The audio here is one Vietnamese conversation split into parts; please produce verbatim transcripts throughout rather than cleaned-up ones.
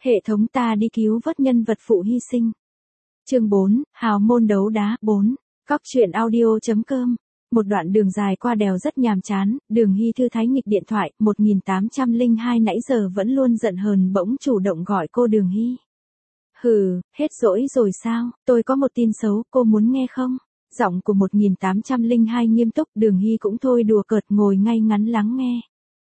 Hệ thống ta đi cứu vớt nhân vật phụ hy sinh. Chương bốn, hào môn đấu đá. bốn. Cóc truyện audio.com. Một đoạn đường dài qua đèo rất nhàm chán, Đường Hy thư thái nghịch điện thoại, một nghìn tám trăm lẻ hai nãy giờ vẫn luôn giận hờn bỗng chủ động gọi cô Đường Hy. Hừ, hết dỗi rồi sao, tôi có một tin xấu, cô muốn nghe không? Giọng của một nghìn tám trăm lẻ hai nghiêm túc, Đường Hy cũng thôi đùa cợt ngồi ngay ngắn lắng nghe.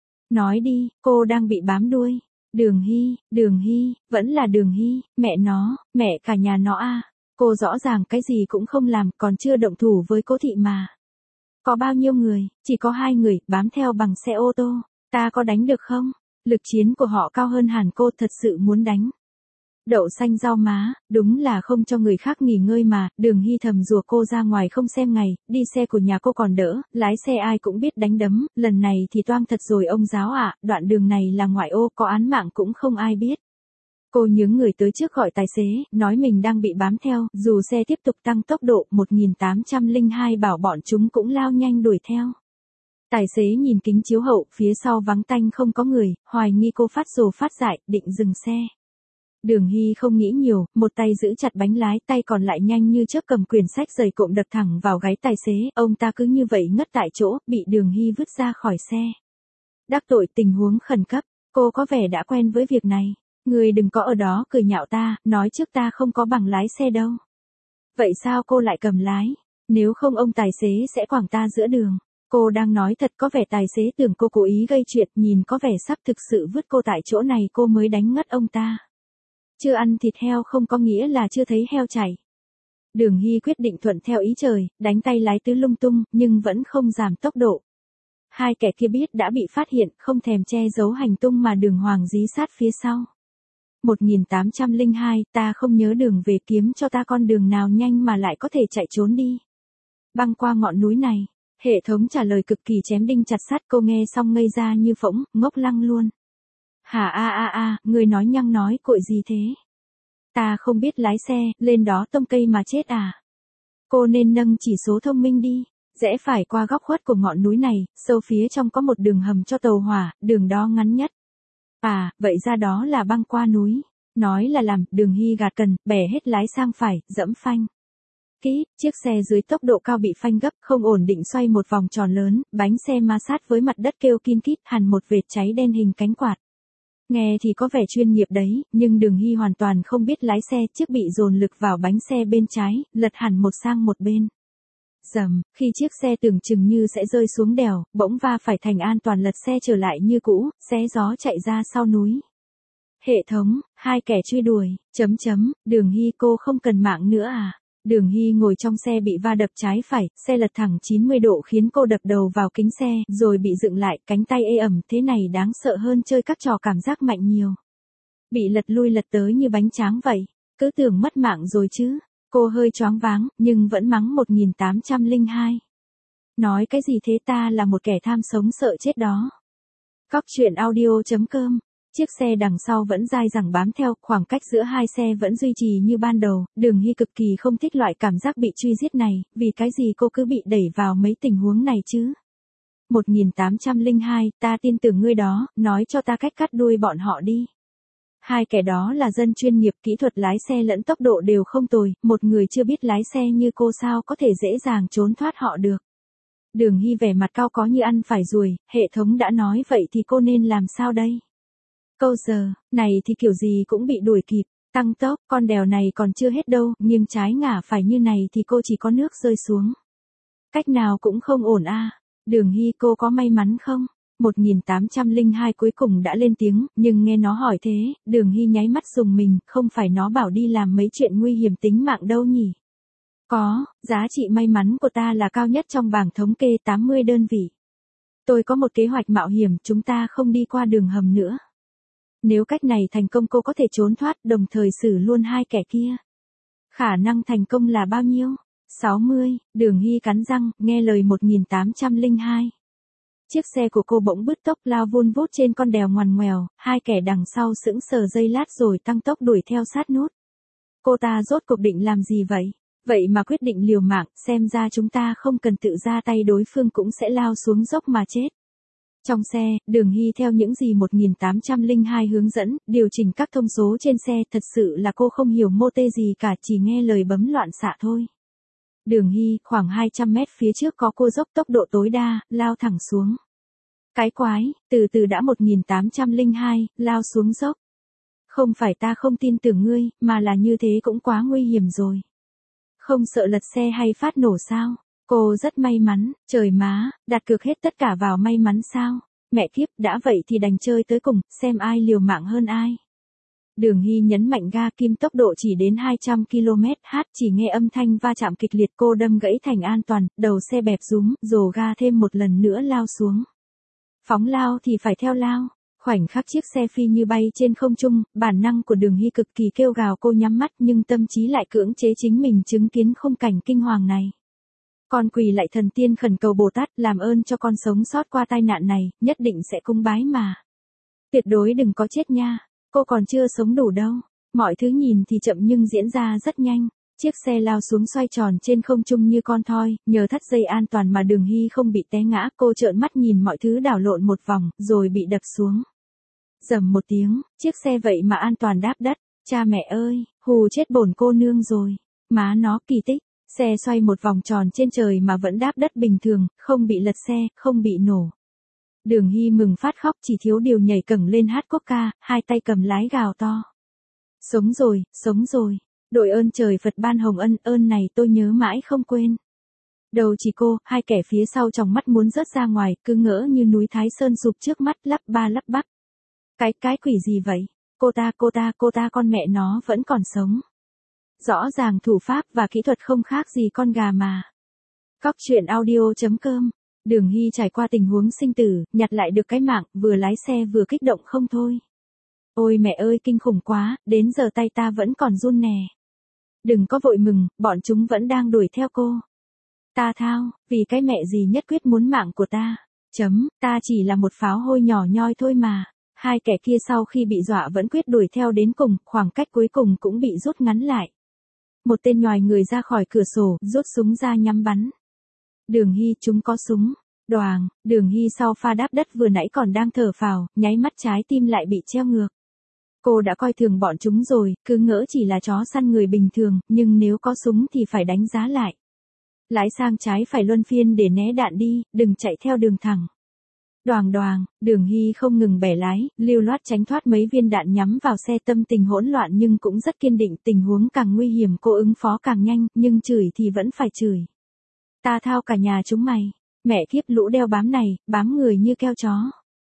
Nói đi, cô đang bị bám đuôi. Đường Hy, Đường Hy, vẫn là Đường Hy, mẹ nó, mẹ cả nhà nó a. Cô rõ ràng cái gì cũng không làm, còn chưa động thủ với Cố Thị mà. Có bao nhiêu người, chỉ có hai người, bám theo bằng xe ô tô, ta có đánh được không? Lực chiến của họ cao hơn hẳn cô, thật sự muốn đánh. Đậu xanh rau má, đúng là không cho người khác nghỉ ngơi mà, Đường Hy thầm rủa cô ra ngoài không xem ngày, đi xe của nhà cô còn đỡ, lái xe ai cũng biết đánh đấm, lần này thì toang thật rồi ông giáo ạ, đoạn đường này là ngoại ô, có án mạng cũng không ai biết. Cô nhướng người tới trước gọi tài xế, nói mình đang bị bám theo, dù xe tiếp tục tăng tốc độ, một nghìn tám trăm lẻ hai bảo bọn chúng cũng lao nhanh đuổi theo. Tài xế nhìn kính chiếu hậu, phía sau vắng tanh không có người, hoài nghi cô phát rồ phát dại, định dừng xe. Đường Hy không nghĩ nhiều, một tay giữ chặt bánh lái, tay còn lại nhanh như chớp cầm quyển sách dày cộm đập thẳng vào gáy tài xế, ông ta cứ như vậy ngất tại chỗ, bị Đường Hy vứt ra khỏi xe. Đắc tội tình huống khẩn cấp, cô có vẻ đã quen với việc này. Người đừng có ở đó cười nhạo ta, nói trước ta không có bằng lái xe đâu. Vậy sao cô lại cầm lái? Nếu không ông tài xế sẽ quẳng ta giữa đường. Cô đang nói thật, có vẻ tài xế tưởng cô cố ý gây chuyện, nhìn có vẻ sắp thực sự vứt cô tại chỗ này, cô mới đánh ngất ông ta. Chưa ăn thịt heo không có nghĩa là chưa thấy heo chảy. Đường Hy quyết định thuận theo ý trời, đánh tay lái tứ lung tung, nhưng vẫn không giảm tốc độ. Hai kẻ kia biết đã bị phát hiện, không thèm che giấu hành tung mà đường hoàng dí sát phía sau. một nghìn tám trăm lẻ hai, ta không nhớ đường về, kiếm cho ta con đường nào nhanh mà lại có thể chạy trốn đi. Băng qua ngọn núi này, hệ thống trả lời cực kỳ chém đinh chặt sắt, cô nghe xong ngây ra như phỗng, ngốc lăng luôn. Hả a a a, người nói nhăng nói cội gì thế? Ta không biết lái xe, lên đó tông cây mà chết à? Cô nên nâng chỉ số thông minh đi. Rẽ phải qua góc khuất của ngọn núi này, sâu phía trong có một đường hầm cho tàu hỏa, đường đó ngắn nhất. À, vậy ra đó là băng qua núi. Nói là làm, Đường Hy gạt cần, bẻ hết lái sang phải, dẫm phanh. Kỹ, chiếc xe dưới tốc độ cao bị phanh gấp, không ổn định xoay một vòng tròn lớn, bánh xe ma sát với mặt đất kêu kin kít, hằn một vệt cháy đen hình cánh quạt. Nghe thì có vẻ chuyên nghiệp đấy, nhưng Đường Hy hoàn toàn không biết lái xe, chiếc bị dồn lực vào bánh xe bên trái, lật hẳn một sang một bên. Dầm, khi chiếc xe tưởng chừng như sẽ rơi xuống đèo, bỗng va phải thành an toàn lật xe trở lại như cũ, xé gió chạy ra sau núi. Hệ thống, hai kẻ truy đuổi, chấm chấm, Đường Hy cô không cần mạng nữa à? Đường Hy ngồi trong xe bị va đập trái phải, xe lật thẳng chín mươi độ khiến cô đập đầu vào kính xe, rồi bị dựng lại, cánh tay ê ẩm, thế này đáng sợ hơn chơi các trò cảm giác mạnh nhiều. Bị lật lui lật tới như bánh tráng vậy, cứ tưởng mất mạng rồi chứ. Cô hơi choáng váng, nhưng vẫn mắng một nghìn tám trăm lẻ hai. Nói cái gì thế, ta là một kẻ tham sống sợ chết đó. Cóc truyện audio.com. Chiếc xe đằng sau vẫn dai dẳng bám theo, khoảng cách giữa hai xe vẫn duy trì như ban đầu, Đường Hy cực kỳ không thích loại cảm giác bị truy giết này, vì cái gì cô cứ bị đẩy vào mấy tình huống này chứ. một nghìn tám trăm lẻ hai, ta tin tưởng ngươi đó, nói cho ta cách cắt đuôi bọn họ đi. Hai kẻ đó là dân chuyên nghiệp, kỹ thuật lái xe lẫn tốc độ đều không tồi, một người chưa biết lái xe như cô sao có thể dễ dàng trốn thoát họ được. Đường Hy vẻ mặt cao có như ăn phải ruồi, hệ thống đã nói vậy thì cô nên làm sao đây? Câu giờ, này thì kiểu gì cũng bị đuổi kịp, tăng tốc, con đèo này còn chưa hết đâu, nghiêng trái ngả phải như này thì cô chỉ có nước rơi xuống. Cách nào cũng không ổn a. Đường Hy cô có may mắn không? một nghìn tám trăm lẻ hai cuối cùng đã lên tiếng, nhưng nghe nó hỏi thế, Đường Hy nháy mắt rùng mình, không phải nó bảo đi làm mấy chuyện nguy hiểm tính mạng đâu nhỉ? Có, giá trị may mắn của ta là cao nhất trong bảng thống kê tám mươi đơn vị. Tôi có một kế hoạch mạo hiểm, chúng ta không đi qua đường hầm nữa. Nếu cách này thành công cô có thể trốn thoát, đồng thời xử luôn hai kẻ kia. Khả năng thành công là bao nhiêu? sáu mươi, Đường Hy cắn răng, nghe lời một nghìn tám trăm lẻ hai. Chiếc xe của cô bỗng bứt tốc lao vun vút trên con đèo ngoằn ngoèo, hai kẻ đằng sau sững sờ giây lát rồi tăng tốc đuổi theo sát nút. Cô ta rốt cuộc định làm gì vậy? Vậy mà quyết định liều mạng, xem ra chúng ta không cần tự ra tay, đối phương cũng sẽ lao xuống dốc mà chết. Trong xe, Đường Hy theo những gì một nghìn tám trăm lẻ hai hướng dẫn, điều chỉnh các thông số trên xe, thật sự là cô không hiểu mô tê gì cả, chỉ nghe lời bấm loạn xạ thôi. Đường Hy, khoảng hai trăm mét phía trước có cô dốc tốc độ tối đa, lao thẳng xuống. Cái quái, từ từ đã một nghìn tám trăm lẻ hai, lao xuống dốc. Không phải ta không tin tưởng ngươi, mà là như thế cũng quá nguy hiểm rồi. Không sợ lật xe hay phát nổ sao? Cô rất may mắn, trời má, đặt cược hết tất cả vào may mắn sao? Mẹ kiếp, đã vậy thì đành chơi tới cùng, xem ai liều mạng hơn ai. Đường Hy nhấn mạnh ga kim, tốc độ chỉ đến hai trăm ki lô mét h, chỉ nghe âm thanh va chạm kịch liệt, cô đâm gãy thành an toàn, đầu xe bẹp rúm, rồ ga thêm một lần nữa lao xuống. Phóng lao thì phải theo lao. Khoảnh khắc chiếc xe phi như bay trên không trung, bản năng của Đường Hy cực kỳ kêu gào, cô nhắm mắt nhưng tâm trí lại cưỡng chế chính mình chứng kiến khung cảnh kinh hoàng này. Con quỳ lại thần tiên khẩn cầu Bồ Tát làm ơn cho con sống sót qua tai nạn này, nhất định sẽ cúng bái mà. Tuyệt đối đừng có chết nha, cô còn chưa sống đủ đâu. Mọi thứ nhìn thì chậm nhưng diễn ra rất nhanh. Chiếc xe lao xuống xoay tròn trên không trung như con thoi, nhờ thắt dây an toàn mà Đường Hy không bị té ngã, cô trợn mắt nhìn mọi thứ đảo lộn một vòng, rồi bị đập xuống. Rầm một tiếng, chiếc xe vậy mà an toàn đáp đất, cha mẹ ơi, hù chết bổn cô nương rồi. Má nó, kỳ tích, xe xoay một vòng tròn trên trời mà vẫn đáp đất bình thường, không bị lật xe, không bị nổ. Đường Hy mừng phát khóc, chỉ thiếu điều nhảy cẫng lên hát quốc ca, hai tay cầm lái gào to. Sống rồi, sống rồi. Đội ơn trời Phật ban hồng ân, ơn này tôi nhớ mãi không quên. Đầu chỉ cô, hai kẻ phía sau tròng mắt muốn rớt ra ngoài, cứ ngỡ như núi Thái Sơn sụp trước mắt, lắp ba lắp bắp. Cái, cái quỷ gì vậy? Cô ta, cô ta, cô ta con mẹ nó vẫn còn sống. Rõ ràng thủ pháp và kỹ thuật không khác gì con gà mà. Cóc truyện audio chấm com. Đường Hy trải qua tình huống sinh tử, nhặt lại được cái mạng, vừa lái xe vừa kích động không thôi. Ôi mẹ ơi, kinh khủng quá, đến giờ tay ta vẫn còn run nè. Đừng có vội mừng, bọn chúng vẫn đang đuổi theo cô. Ta thao, vì cái mẹ gì nhất quyết muốn mạng của ta. Chấm, ta chỉ là một pháo hôi nhỏ nhoi thôi mà. Hai kẻ kia sau khi bị dọa vẫn quyết đuổi theo đến cùng, khoảng cách cuối cùng cũng bị rút ngắn lại. Một tên nhòi người ra khỏi cửa sổ, rút súng ra nhắm bắn. Đường Hy, chúng có súng. Đoàng, Đường Hy sau pha đáp đất vừa nãy còn đang thở phào, nháy mắt trái tim lại bị treo ngược. Cô đã coi thường bọn chúng rồi, cứ ngỡ chỉ là chó săn người bình thường, nhưng nếu có súng thì phải đánh giá lại. Lái sang trái phải luân phiên để né đạn đi, đừng chạy theo đường thẳng. Đoàng đoàng, Đường Hy không ngừng bẻ lái, lưu loát tránh thoát mấy viên đạn nhắm vào xe, tâm tình hỗn loạn nhưng cũng rất kiên định, tình huống càng nguy hiểm cô ứng phó càng nhanh, nhưng chửi thì vẫn phải chửi. Ta thao cả nhà chúng mày, mẹ kiếp lũ đeo bám này, bám người như keo chó.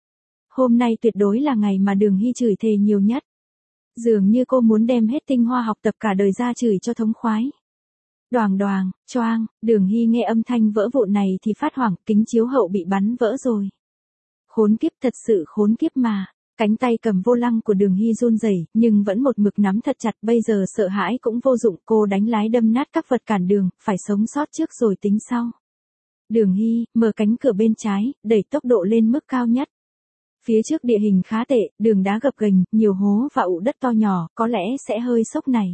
Hôm nay tuyệt đối là ngày mà Đường Hy chửi thề nhiều nhất. Dường như cô muốn đem hết tinh hoa học tập cả đời ra chửi cho thống khoái. Đoàng đoàng, choang, Đường Hy nghe âm thanh vỡ vụn này thì phát hoảng, kính chiếu hậu bị bắn vỡ rồi. Khốn kiếp, thật sự khốn kiếp mà. Cánh tay cầm vô lăng của Đường Hy run rẩy, nhưng vẫn một mực nắm thật chặt, bây giờ sợ hãi cũng vô dụng, cô đánh lái đâm nát các vật cản đường, phải sống sót trước rồi tính sau. Đường Hy, mở cánh cửa bên trái, đẩy tốc độ lên mức cao nhất. Phía trước địa hình khá tệ, đường đá gập ghềnh, nhiều hố và ụ đất to nhỏ, có lẽ sẽ hơi sốc này.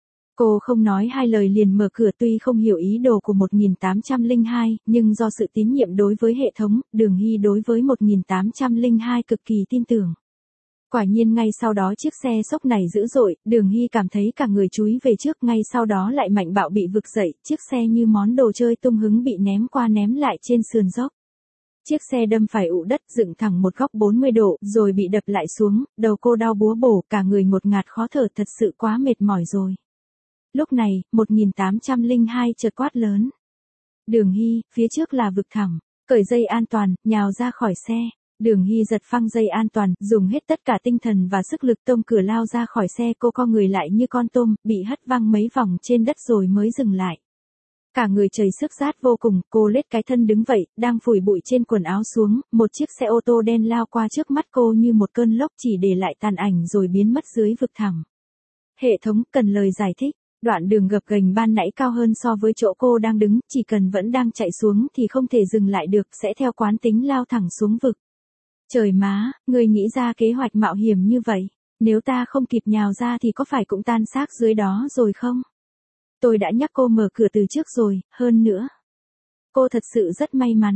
Cô không nói hai lời liền mở cửa, tuy không hiểu ý đồ của một nghìn tám trăm lẻ hai, nhưng do sự tín nhiệm đối với hệ thống, Đường Hy đối với một nghìn tám trăm lẻ hai cực kỳ tin tưởng. Quả nhiên ngay sau đó chiếc xe sốc này dữ dội, Đường Hy cảm thấy cả người chúi về trước, ngay sau đó lại mạnh bạo bị vực dậy, chiếc xe như món đồ chơi tung hứng bị ném qua ném lại trên sườn dốc. Chiếc xe đâm phải ụ đất, dựng thẳng một góc bốn mươi độ, rồi bị đập lại xuống, đầu cô đau búa bổ, cả người ngột ngạt khó thở, thật sự quá mệt mỏi rồi. Lúc này, một nghìn tám trăm lẻ hai chợt quát lớn. Đường Hy, phía trước là vực thẳm, cởi dây an toàn, nhào ra khỏi xe. Đường Hy giật phăng dây an toàn, dùng hết tất cả tinh thần và sức lực tông cửa lao ra khỏi xe, cô co người lại như con tôm, bị hất văng mấy vòng trên đất rồi mới dừng lại. Cả người trời sức rát vô cùng, cô lết cái thân đứng vậy, đang phủi bụi trên quần áo xuống, một chiếc xe ô tô đen lao qua trước mắt cô như một cơn lốc, chỉ để lại tàn ảnh rồi biến mất dưới vực thẳm. Hệ thống cần lời giải thích. Đoạn đường gập ghềnh ban nãy cao hơn so với chỗ cô đang đứng, chỉ cần vẫn đang chạy xuống thì không thể dừng lại được, sẽ theo quán tính lao thẳng xuống vực. Trời má, người nghĩ ra kế hoạch mạo hiểm như vậy, nếu ta không kịp nhào ra thì có phải cũng tan xác dưới đó rồi không? Tôi đã nhắc cô mở cửa từ trước rồi, hơn nữa. Cô thật sự rất may mắn,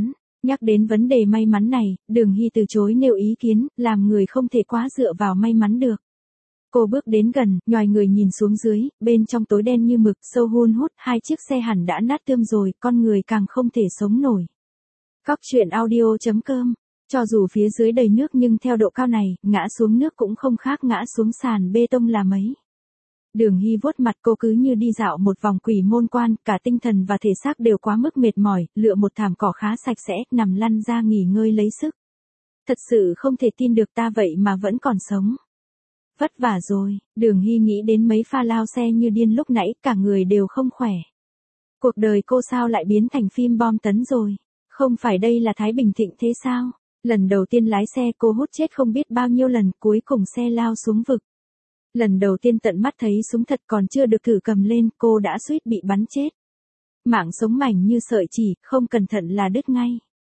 Nhắc đến vấn đề may mắn này, Đường Hy từ chối nêu ý kiến, làm người không thể quá dựa vào may mắn được. Cô bước đến gần, nhoài người nhìn xuống dưới, bên trong tối đen như mực, sâu hun hút, hai chiếc xe hẳn đã nát tươm rồi, con người càng không thể sống nổi. Cóc truyện audio chấm com. Cho dù phía dưới đầy nước nhưng theo độ cao này, ngã xuống nước cũng không khác ngã xuống sàn bê tông là mấy. Đường Hy vuốt mặt, cô cứ như đi dạo một vòng quỷ môn quan, cả tinh thần và thể xác đều quá mức mệt mỏi, lựa một thảm cỏ khá sạch sẽ, nằm lăn ra nghỉ ngơi lấy sức. Thật sự không thể tin được ta vậy mà vẫn còn sống. Vất vả rồi, Đường Hy nghĩ đến mấy pha lao xe như điên lúc nãy, cả người đều không khỏe. Cuộc đời cô sao lại biến thành phim bom tấn rồi? Không phải đây là Thái Bình Thịnh thế sao? Lần đầu tiên lái xe cô hút chết không biết bao nhiêu lần, cuối cùng xe lao xuống vực. Lần đầu tiên tận mắt thấy súng thật còn chưa được thử cầm lên, cô đã suýt bị bắn chết. Mạng sống mảnh như sợi chỉ, không cẩn thận là đứt ngay.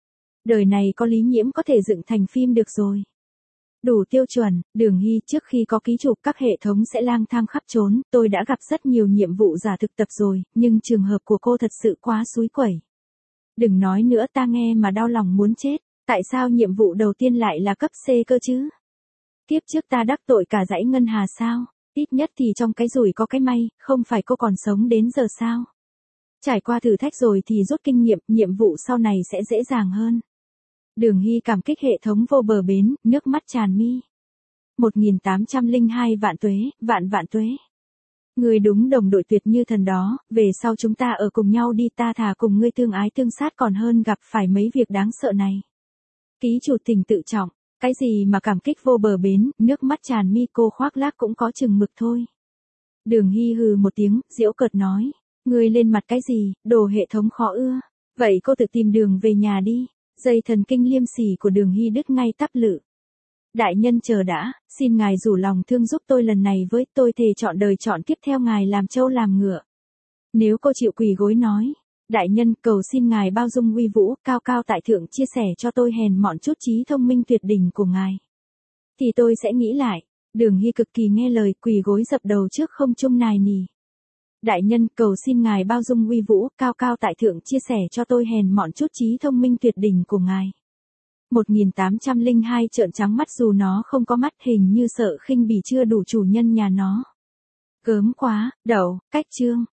Đời này có Lý Nhiễm có thể dựng thành phim được rồi. Đủ tiêu chuẩn, Đường Hy trước khi có ký chủ các hệ thống sẽ lang thang khắp trốn, tôi đã gặp rất nhiều nhiệm vụ giả thực tập rồi, nhưng trường hợp của cô thật sự quá xúi quẩy. Đừng nói nữa, ta nghe mà đau lòng muốn chết, tại sao nhiệm vụ đầu tiên lại là cấp C cơ chứ? Kiếp trước ta đắc tội cả dãy ngân hà sao? Ít nhất thì trong cái rủi có cái may, không phải cô còn sống đến giờ sao? Trải qua thử thách rồi thì rút kinh nghiệm, nhiệm vụ sau này sẽ dễ dàng hơn. Đường Hy cảm kích hệ thống vô bờ bến, nước mắt tràn mi. một nghìn tám trăm lẻ hai vạn tuế, vạn vạn tuế. Ngươi đúng đồng đội tuyệt như thần đó, về sau chúng ta ở cùng nhau đi, ta thà cùng ngươi tương ái tương sát còn hơn gặp phải mấy việc đáng sợ này. Ký chủ tình tự trọng, cái gì mà cảm kích vô bờ bến, nước mắt tràn mi, cô khoác lác cũng có chừng mực thôi. Đường Hy hừ một tiếng, giễu cợt nói, ngươi lên mặt cái gì, đồ hệ thống khó ưa, vậy cô tự tìm đường về nhà đi. Dây thần kinh liêm sỉ của Đường Hy đứt ngay tắp lự. Đại nhân chờ đã, xin ngài rủ lòng thương giúp tôi lần này với, tôi thề chọn đời chọn kiếp theo ngài làm trâu làm ngựa. Nếu cô chịu quỳ gối nói, đại nhân cầu xin ngài bao dung uy vũ, cao cao tại thượng chia sẻ cho tôi hèn mọn chút trí thông minh tuyệt đỉnh của ngài. Thì tôi sẽ nghĩ lại. Đường Hy cực kỳ nghe lời, quỳ gối dập đầu trước không trung nài nỉ. Đại nhân cầu xin ngài bao dung uy vũ, cao cao tại thượng chia sẻ cho tôi hèn mọn chút trí thông minh tuyệt đỉnh của ngài. một nghìn tám trăm lẻ hai trợn trắng mắt, dù nó không có mắt, hình như sợ khinh bỉ chưa đủ chủ nhân nhà nó. Gớm quá, đậu, cách chương.